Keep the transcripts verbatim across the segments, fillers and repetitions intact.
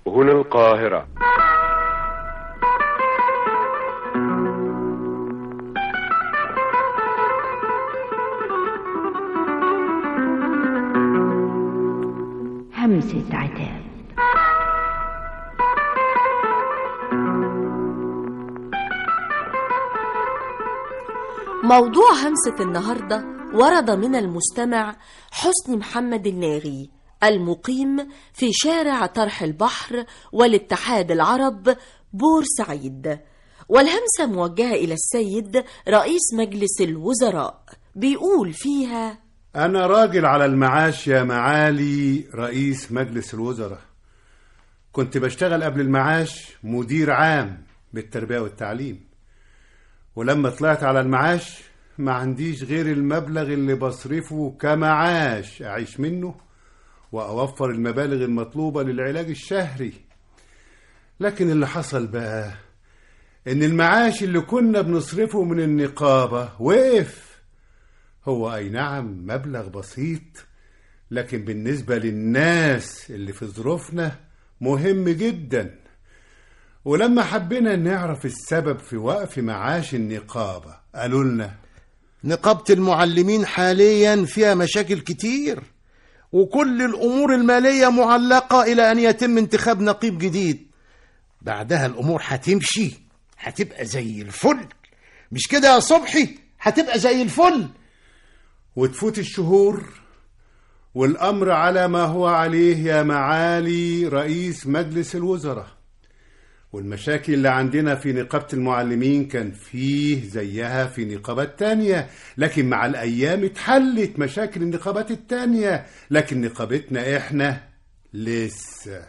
هنا القاهرة. همسة عتاب. موضوع همسة النهاردة ورد من المستمع حسني محمد الناغي المقيم في شارع طرح البحر والاتحاد العرب بورسعيد، والهمسة موجهة إلى السيد رئيس مجلس الوزراء. بيقول فيها: أنا راجل على المعاش يا معالي رئيس مجلس الوزراء. كنت بشتغل قبل المعاش مدير عام بالتربية والتعليم، ولما طلعت على المعاش ما عنديش غير المبلغ اللي بصرفه كمعاش أعيش منه وأوفر المبالغ المطلوبة للعلاج الشهري. لكن اللي حصل بقى إن المعاش اللي كنا بنصرفه من النقابة وقف. هو أي نعم مبلغ بسيط، لكن بالنسبة للناس اللي في ظروفنا مهم جدا. ولما حبينا نعرف السبب في وقف معاش النقابة قالوا لنا: نقابة المعلمين حاليا فيها مشاكل كتير، وكل الأمور المالية معلقة إلى أن يتم انتخاب نقيب جديد. بعدها الأمور هتمشي، هتبقى زي الفل. مش كده يا صبحي؟ هتبقى زي الفل. وتفوت الشهور والأمر على ما هو عليه يا معالي رئيس مجلس الوزراء، والمشاكل اللي عندنا في نقابة المعلمين كان فيه زيها في نقابات تانية، لكن مع الأيام اتحلت مشاكل النقابات التانية، لكن نقابتنا إحنا لسه.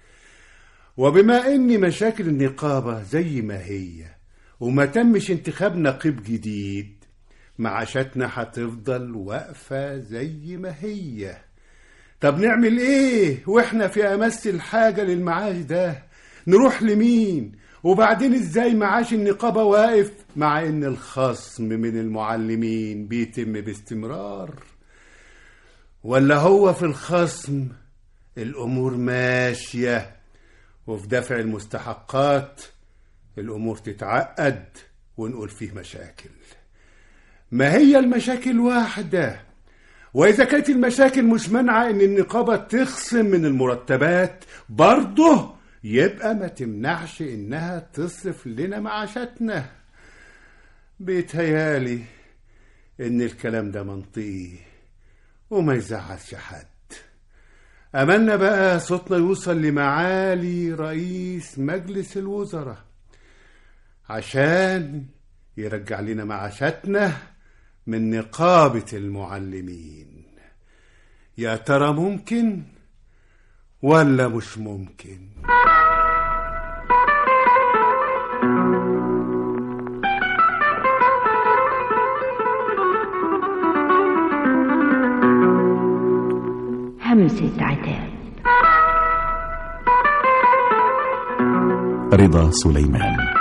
وبما إن مشاكل النقابة زي ما هي وما تمش انتخاب نقيب جديد، معاشاتنا هتفضل واقفة زي ما هي. طب نعمل إيه وإحنا في أمس الحاجة للمعاش ده؟ نروح لمين؟ وبعدين ازاي معاش النقابة واقف مع ان الخصم من المعلمين بيتم باستمرار؟ ولا هو في الخصم الامور ماشية وفي دفع المستحقات الامور تتعقد ونقول فيه مشاكل؟ ما هي المشاكل واحدة، واذا كانت المشاكل مش مانعة ان النقابة تخصم من المرتبات برضه يبقى ما تمنعش انها تصرف لنا معاشاتنا. بيتهيالي ان الكلام ده منطقي وما يزعلش حد. املنا بقى صوتنا يوصل لمعالي رئيس مجلس الوزراء عشان يرجع لنا معاشاتنا من نقابة المعلمين. يا ترى ممكن ولا مش ممكن؟ همسة عتاب. رضا سليمان.